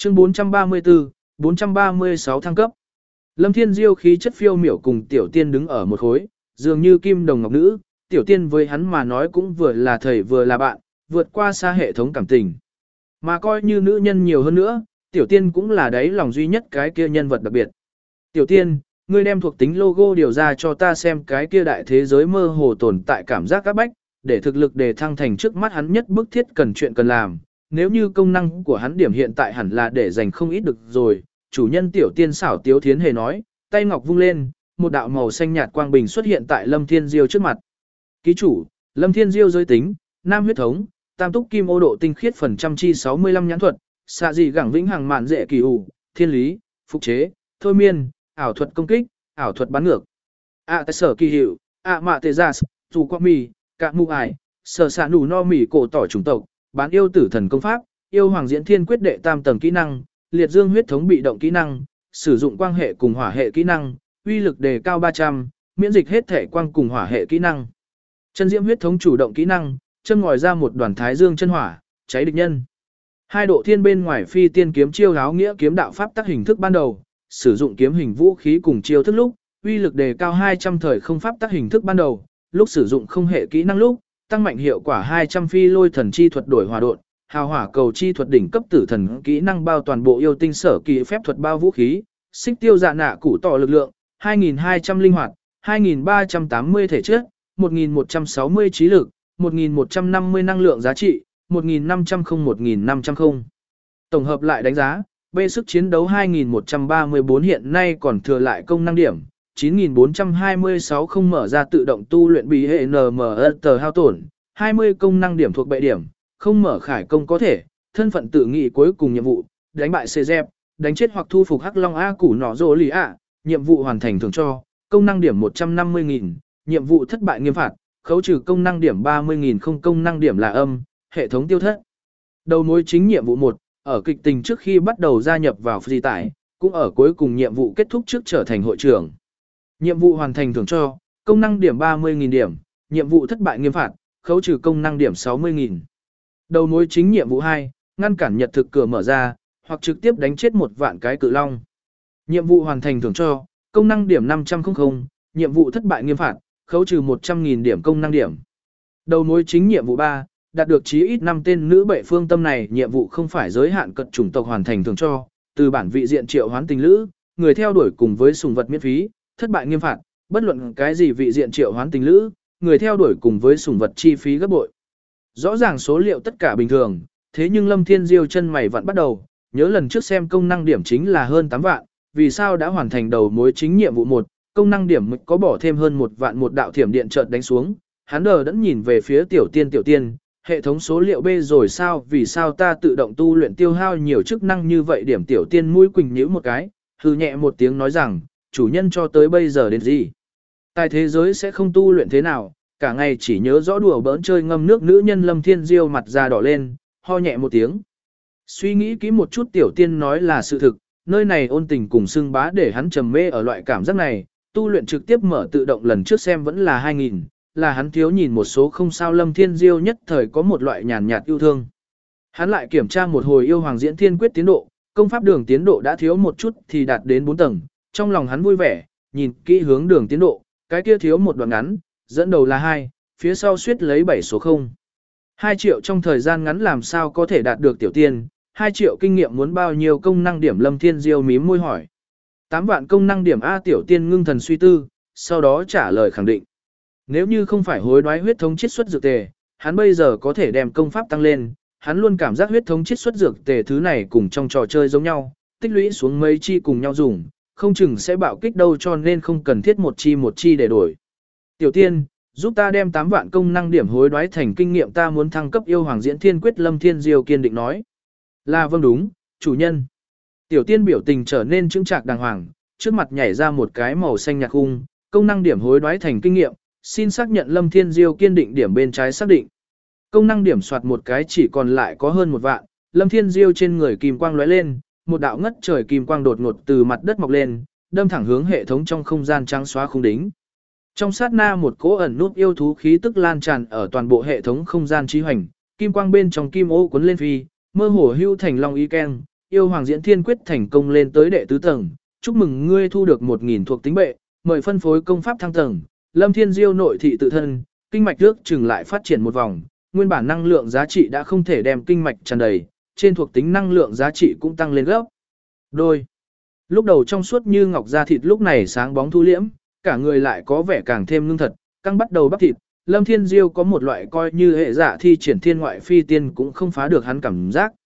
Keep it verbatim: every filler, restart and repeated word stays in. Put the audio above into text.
Chương bốn trăm ba mươi tư, bốn trăm ba mươi sáu thăng cấp. Lâm Thiên Diêu khí chất phiêu miểu cùng Tiểu Tiên đứng ở một khối, dường như kim đồng ngọc nữ, Tiểu Tiên với hắn mà nói cũng vừa là thầy vừa là bạn, vượt qua xa hệ thống cảm tình. Mà coi như nữ nhân nhiều hơn nữa, Tiểu Tiên cũng là đáy lòng duy nhất cái kia nhân vật đặc biệt. Tiểu Tiên, ngươi đem thuộc tính logo điều ra cho ta xem cái kia đại thế giới mơ hồ tồn tại cảm giác các bách, để thực lực đề thăng thành trước mắt hắn nhất bức thiết cần chuyện cần làm. Nếu như công năng của hắn điểm hiện tại hẳn là để dành không ít được rồi, chủ nhân Tiểu Tiên xảo tiếu thiến hề nói, tay ngọc vung lên, một đạo màu xanh nhạt quang bình xuất hiện tại Lâm Thiên Diêu trước mặt. Ký chủ, Lâm Thiên Diêu giới tính, nam huyết thống, tam túc kim ô độ tinh khiết phần trăm chi sáu mươi lăm nhãn thuật, xạ dị gẳng vĩnh hằng mạn dễ kỳ ủ, thiên lý, phục chế, thôi miên, ảo thuật công kích, ảo thuật bắn ngược. ạ tại sở kỳ hiệu, ạ mạ tê gia, dù qua mì, cả mù ải, sở xạ nủ no mì cổ tỏ chủng tộc, bán yêu tử thần công pháp, yêu hoàng diễn thiên quyết đệ tam tầng kỹ năng, liệt dương huyết thống bị động kỹ năng, sử dụng quang hệ cùng hỏa hệ kỹ năng, uy lực đề cao ba trăm, miễn dịch hết thể quang cùng hỏa hệ kỹ năng. Chân diễm huyết thống chủ động kỹ năng, châm ngòi ra một đoàn thái dương chân hỏa, cháy địch nhân. Hai độ thiên bên ngoài phi tiên kiếm chiêu áo nghĩa kiếm đạo pháp tác hình thức ban đầu, sử dụng kiếm hình vũ khí cùng chiêu thức lúc, uy lực đề cao hai trăm thời không pháp tác hình thức ban đầu, lúc sử dụng không hệ kỹ năng lúc, tăng mạnh hiệu quả hai trăm phi lôi thần chi thuật đổi hòa độn, hào hỏa cầu chi thuật đỉnh cấp tử thần kỹ năng bao toàn bộ yêu tinh sở kỳ phép thuật bao vũ khí, xích tiêu dạ nạ củ tỏ lực lượng, hai nghìn hai trăm linh hoạt, hai nghìn ba trăm tám mươi thể chất, một nghìn một trăm sáu mươi trí lực, một nghìn một trăm năm mươi năng lượng giá trị, một nghìn năm trăm không một nghìn năm trăm không. Tổng hợp lại đánh giá, B sức chiến đấu hai nghìn một trăm ba mươi tư hiện nay còn thừa lại công năng điểm, chín nghìn bốn trăm hai mươi sáu không mở ra tự động tu luyện bí hệ en em ét hao tổn, hai mươi công năng điểm thuộc bệ điểm, không mở khải công có thể, thân phận tự nghị cuối cùng nhiệm vụ, đánh bại xê dẹp, đánh chết hoặc thu phục hắc long A củ nỏ rồ lì ạ, nhiệm vụ hoàn thành thưởng cho, công năng điểm một trăm năm mươi nghìn, nhiệm vụ thất bại nghiêm phạt, khấu trừ công năng điểm ba mươi nghìn không công năng điểm là âm, hệ thống tiêu thất. Đầu mối chính nhiệm vụ một, ở kịch tình trước khi bắt đầu gia nhập vào phi tải, cũng ở cuối cùng nhiệm vụ kết thúc trước trở thành hội trưởng. Nhiệm vụ hoàn thành thưởng cho, công năng điểm ba mươi nghìn điểm, nhiệm vụ thất bại nghiêm phạt, khấu trừ công năng điểm sáu mươi nghìn. Đầu mối chính nhiệm vụ hai, ngăn cản nhật thực cửa mở ra, hoặc trực tiếp đánh chết một vạn cái cự long. Nhiệm vụ hoàn thành thưởng cho, công năng điểm năm trăm, nhiệm vụ thất bại nghiêm phạt, khấu trừ một trăm nghìn điểm công năng điểm. Đầu mối chính nhiệm vụ ba, đạt được chí ít năm tên nữ bệ phương tâm này, nhiệm vụ không phải giới hạn cận chủng tộc hoàn thành thưởng cho, từ bản vị diện triệu hoán tình lữ, người theo đuổi cùng với sùng vật miễn phí, thất bại nghiêm phạt, bất luận cái gì vị diện triệu hoán tình lữ, người theo đuổi cùng với sùng vật chi phí gấp bội. Rõ ràng số liệu tất cả bình thường, thế nhưng Lâm Thiên Diêu chân mày vặn bắt đầu, nhớ lần trước xem công năng điểm chính là hơn tám vạn, vì sao đã hoàn thành đầu mối chính nhiệm vụ một, công năng điểm có bỏ thêm hơn một vạn một đạo thiểm điện chợt đánh xuống, hắn đờ đẫn nhìn về phía Tiểu Tiên Tiểu Tiên, hệ thống số liệu B rồi sao, vì sao ta tự động tu luyện tiêu hao nhiều chức năng như vậy. Điểm Tiểu Tiên mũi quỳnh nhíu một cái, hừ nhẹ một tiếng nói rằng, chủ nhân cho tới bây giờ đến gì? Tại thế giới sẽ không tu luyện thế nào, cả ngày chỉ nhớ rõ đùa bỡn chơi ngâm nước nữ nhân. Lâm Thiên Diêu mặt da đỏ lên, ho nhẹ một tiếng. Suy nghĩ kỹ một chút, Tiểu Tiên nói là sự thực, nơi này ôn tình cùng xưng bá để hắn trầm mê ở loại cảm giác này, tu luyện trực tiếp mở tự động lần trước xem vẫn là hai nghìn, là hắn thiếu nhìn một số không sao. Lâm Thiên Diêu nhất thời có một loại nhàn nhạt yêu thương. Hắn lại kiểm tra một hồi yêu hoàng diễn thiên quyết tiến độ, công pháp đường tiến độ đã thiếu một chút thì đạt đến bốn tầng, trong lòng hắn vui vẻ, nhìn kỹ hướng đường tiến độ, cái kia thiếu một đoạn ngắn, dẫn đầu là hai, phía sau suýt lấy bảy số không. hai triệu trong thời gian ngắn làm sao có thể đạt được Tiểu Tiên, hai triệu kinh nghiệm muốn bao nhiêu công năng điểm? Lâm Thiên Diêu mím môi hỏi. tám vạn công năng điểm A. Tiểu Tiên ngưng thần suy tư, sau đó trả lời khẳng định. Nếu như không phải hối đoái huyết thống chiết xuất dược tề, hắn bây giờ có thể đem công pháp tăng lên, hắn luôn cảm giác huyết thống chiết xuất dược tề thứ này cùng trong trò chơi giống nhau, tích lũy xuống mấy chi cùng nhau dùng, không chừng sẽ bạo kích đâu, cho nên không cần thiết một chi một chi để đổi. Tiểu Tiên, giúp ta đem tám vạn công năng điểm hối đoái thành kinh nghiệm, ta muốn thăng cấp yêu hoàng diễn thiên quyết. Lâm Thiên Diêu kiên định nói. Là vâng đúng, chủ nhân. Tiểu Tiên biểu tình trở nên chững chạc đàng hoàng, trước mặt nhảy ra một cái màu xanh nhạt khung, công năng điểm hối đoái thành kinh nghiệm, xin xác nhận. Lâm Thiên Diêu kiên định điểm bên trái xác định. Công năng điểm soạt một cái chỉ còn lại có hơn một vạn, Lâm Thiên Diêu trên người kim quang lóe lên, một đạo ngất trời kim quang đột ngột từ mặt đất mọc lên, đâm thẳng hướng hệ thống trong không gian trắng xóa không đính. Trong sát na một cỗ ẩn núp yêu thú khí tức lan tràn ở toàn bộ hệ thống không gian trí hoành, kim quang bên trong kim ô cuốn lên phi, mơ hồ hưu thành long y keng, yêu hoàng diễn thiên quyết thành công lên tới đệ tứ tầng, chúc mừng ngươi thu được một nghìn thuộc tính bệ, mời phân phối công pháp thăng tầng. Lâm Thiên Diêu nội thị tự thân, kinh mạch trước chừng lại phát triển một vòng, nguyên bản năng lượng giá trị đã không thể đem kinh mạch tràn đầy, trên thuộc tính năng lượng giá trị cũng tăng lên gấp đôi. Lúc đầu trong suốt như ngọc da thịt lúc này sáng bóng thu liễm, cả người lại có vẻ càng thêm ngưng thật, căng bắt đầu bắp thịt. Lâm Thiên Diêu có một loại coi như hệ giả thi triển thiên ngoại phi tiên cũng không phá được hắn cảm giác,